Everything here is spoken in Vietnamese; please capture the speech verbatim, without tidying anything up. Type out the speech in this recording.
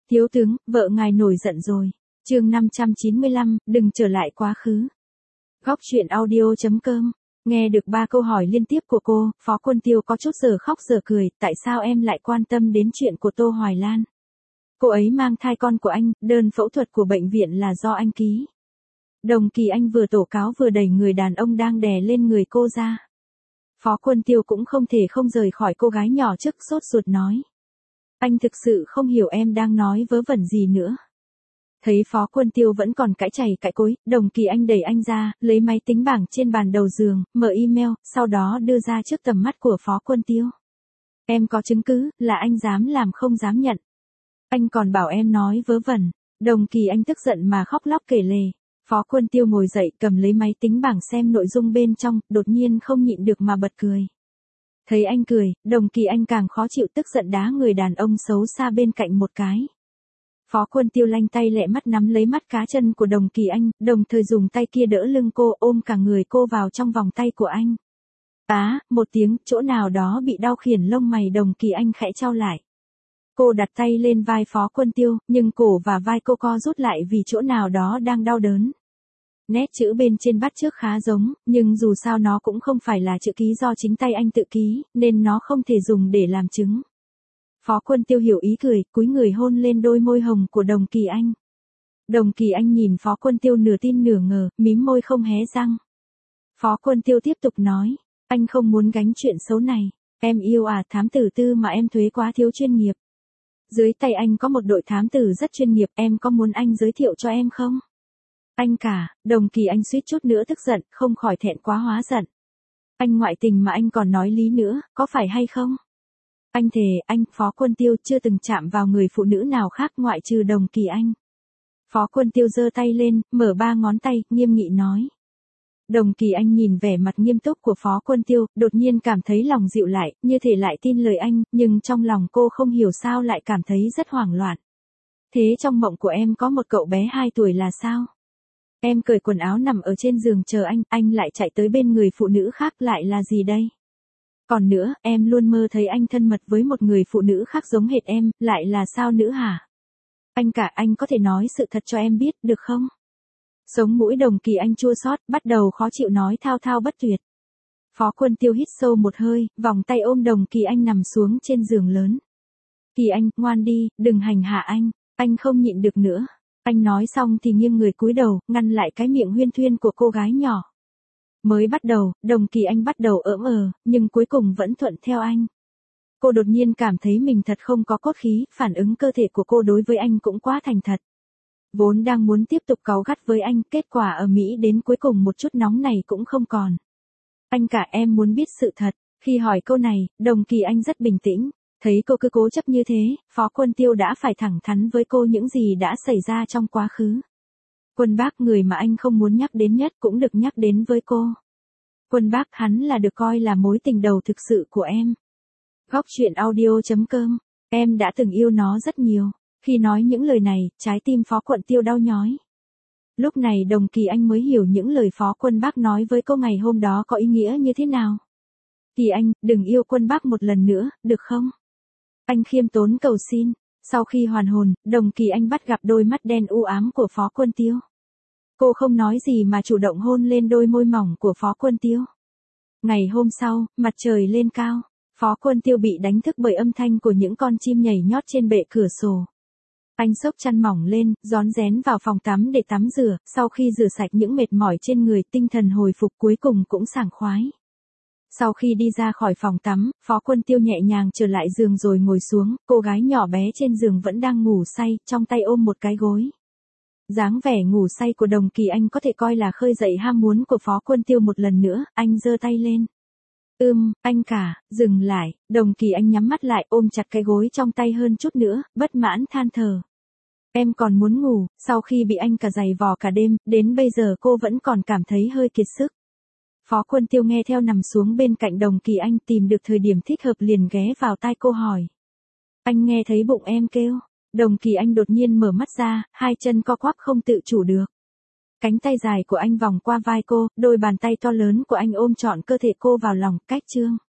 Thiếu tướng, vợ ngài nổi giận rồi. Chương năm trăm chín mươi lăm, đừng trở lại quá khứ. Góc truyện audio chấm com. Nghe được ba câu hỏi liên tiếp của cô, Phó Quân Tiêu có chút giờ khóc giờ cười, tại sao em lại quan tâm đến chuyện của Tô Hoài Lan? Cô ấy mang thai con của anh, đơn phẫu thuật của bệnh viện là do anh ký. Đồng Kỳ Anh vừa tố cáo vừa đẩy người đàn ông đang đè lên người cô ra. Phó Quân Tiêu cũng không thể không rời khỏi cô gái nhỏ trước, sốt ruột nói. Anh thực sự không hiểu em đang nói vớ vẩn gì nữa. Thấy Phó Quân Tiêu vẫn còn cãi chày cãi cối, Đồng Kỳ Anh đẩy anh ra, lấy máy tính bảng trên bàn đầu giường, mở email, sau đó đưa ra trước tầm mắt của Phó Quân Tiêu. Em có chứng cứ, là anh dám làm không dám nhận. Anh còn bảo em nói vớ vẩn. Đồng Kỳ Anh tức giận mà khóc lóc kể lể. Phó Quân Tiêu ngồi dậy cầm lấy máy tính bảng xem nội dung bên trong, đột nhiên không nhịn được mà bật cười. Thấy anh cười, Đồng Kỳ Anh càng khó chịu, tức giận đá người đàn ông xấu xa bên cạnh một cái. Phó Quân Tiêu lanh tay lẹ mắt nắm lấy mắt cá chân của Đồng Kỳ Anh, đồng thời dùng tay kia đỡ lưng cô, ôm cả người cô vào trong vòng tay của anh. Á, một tiếng, chỗ nào đó bị đau khiển lông mày Đồng Kỳ Anh khẽ chau lại. Cô đặt tay lên vai Phó Quân Tiêu, nhưng cổ và vai cô co rút lại vì chỗ nào đó đang đau đớn. Nét chữ bên trên bắt chước khá giống, nhưng dù sao nó cũng không phải là chữ ký do chính tay anh tự ký, nên nó không thể dùng để làm chứng. Phó Quân Tiêu hiểu ý cười, cúi người hôn lên đôi môi hồng của Đồng Kỳ Anh. Đồng Kỳ Anh nhìn Phó Quân Tiêu nửa tin nửa ngờ, mím môi không hé răng. Phó Quân Tiêu tiếp tục nói, anh không muốn gánh chuyện xấu này. Em yêu à, thám tử tư mà em thuế quá thiếu chuyên nghiệp. Dưới tay anh có một đội thám tử rất chuyên nghiệp, em có muốn anh giới thiệu cho em không? Anh cả, Đồng Kỳ Anh suýt chút nữa tức giận, không khỏi thẹn quá hóa giận. Anh ngoại tình mà anh còn nói lý nữa, có phải hay không? Anh thề, anh, Phó Quân Tiêu chưa từng chạm vào người phụ nữ nào khác ngoại trừ Đồng Kỳ Anh. Phó Quân Tiêu giơ tay lên, mở ba ngón tay, nghiêm nghị nói. Đồng Kỳ Anh nhìn vẻ mặt nghiêm túc của Phó Quân Tiêu, đột nhiên cảm thấy lòng dịu lại, như thể lại tin lời anh, nhưng trong lòng cô không hiểu sao lại cảm thấy rất hoảng loạn. Thế trong mộng của em có một cậu bé hai tuổi là sao? Em cởi quần áo nằm ở trên giường chờ anh, anh lại chạy tới bên người phụ nữ khác, lại là gì đây? Còn nữa, em luôn mơ thấy anh thân mật với một người phụ nữ khác giống hệt em, lại là sao nữa hả? Anh cả, anh có thể nói sự thật cho em biết, được không? Sống mũi Đồng Kỳ Anh chua xót, bắt đầu khó chịu nói thao thao bất tuyệt. Phó Quân Tiêu hít sâu một hơi, vòng tay ôm Đồng Kỳ Anh nằm xuống trên giường lớn. Kỳ Anh, ngoan đi, đừng hành hạ anh, anh không nhịn được nữa. Anh nói xong thì nghiêng người cúi đầu, ngăn lại cái miệng huyên thuyên của cô gái nhỏ. Mới bắt đầu, Đồng Kỳ Anh bắt đầu ỡm ờ, nhưng cuối cùng vẫn thuận theo anh. Cô đột nhiên cảm thấy mình thật không có cốt khí, phản ứng cơ thể của cô đối với anh cũng quá thành thật. Vốn đang muốn tiếp tục cáu gắt với anh, kết quả ở Mỹ đến cuối cùng một chút nóng này cũng không còn. Anh cả, em muốn biết sự thật. Khi hỏi câu này, Đồng Kỳ Anh rất bình tĩnh. Thấy cô cứ cố chấp như thế, Phó Quân Tiêu đã phải thẳng thắn với cô những gì đã xảy ra trong quá khứ. Quân Bác, người mà anh không muốn nhắc đến nhất, cũng được nhắc đến với cô. Quân Bác, hắn là được coi là mối tình đầu thực sự của em. Góc truyện audio chấm com. Em đã từng yêu nó rất nhiều. Khi nói những lời này, trái tim Phó Quân Tiêu đau nhói. Lúc này Đồng Kỳ Anh mới hiểu những lời Phó Quân Bác nói với cô ngày hôm đó có ý nghĩa như thế nào. Kỳ Anh, đừng yêu Quân Bác một lần nữa, được không? Anh khiêm tốn cầu xin. Sau khi hoàn hồn, Đồng Kỳ Anh bắt gặp đôi mắt đen u ám của Phó Quân Tiêu. Cô không nói gì mà chủ động hôn lên đôi môi mỏng của Phó Quân Tiêu. Ngày hôm sau, mặt trời lên cao, Phó Quân Tiêu bị đánh thức bởi âm thanh của những con chim nhảy nhót trên bệ cửa sổ. Anh xốc chăn mỏng lên, rón rén vào phòng tắm để tắm rửa, sau khi rửa sạch những mệt mỏi trên người, tinh thần hồi phục cuối cùng cũng sảng khoái. Sau khi đi ra khỏi phòng tắm, Phó Quân Tiêu nhẹ nhàng trở lại giường rồi ngồi xuống, cô gái nhỏ bé trên giường vẫn đang ngủ say, trong tay ôm một cái gối. Dáng vẻ ngủ say của Đồng Kỳ Anh có thể coi là khơi dậy ham muốn của Phó Quân Tiêu một lần nữa, anh giơ tay lên. Ưm, anh cả, dừng lại, Đồng Kỳ Anh nhắm mắt lại ôm chặt cái gối trong tay hơn chút nữa, bất mãn than thở. Em còn muốn ngủ, sau khi bị anh cả giày vò cả đêm, đến bây giờ cô vẫn còn cảm thấy hơi kiệt sức. Phó Quân Tiêu nghe theo nằm xuống bên cạnh Đồng Kỳ Anh, tìm được thời điểm thích hợp liền ghé vào tai cô hỏi. Anh nghe thấy bụng em kêu. Đồng Kỳ Anh đột nhiên mở mắt ra, hai chân co quắp không tự chủ được. Cánh tay dài của anh vòng qua vai cô, đôi bàn tay to lớn của anh ôm trọn cơ thể cô vào lòng, cách trương.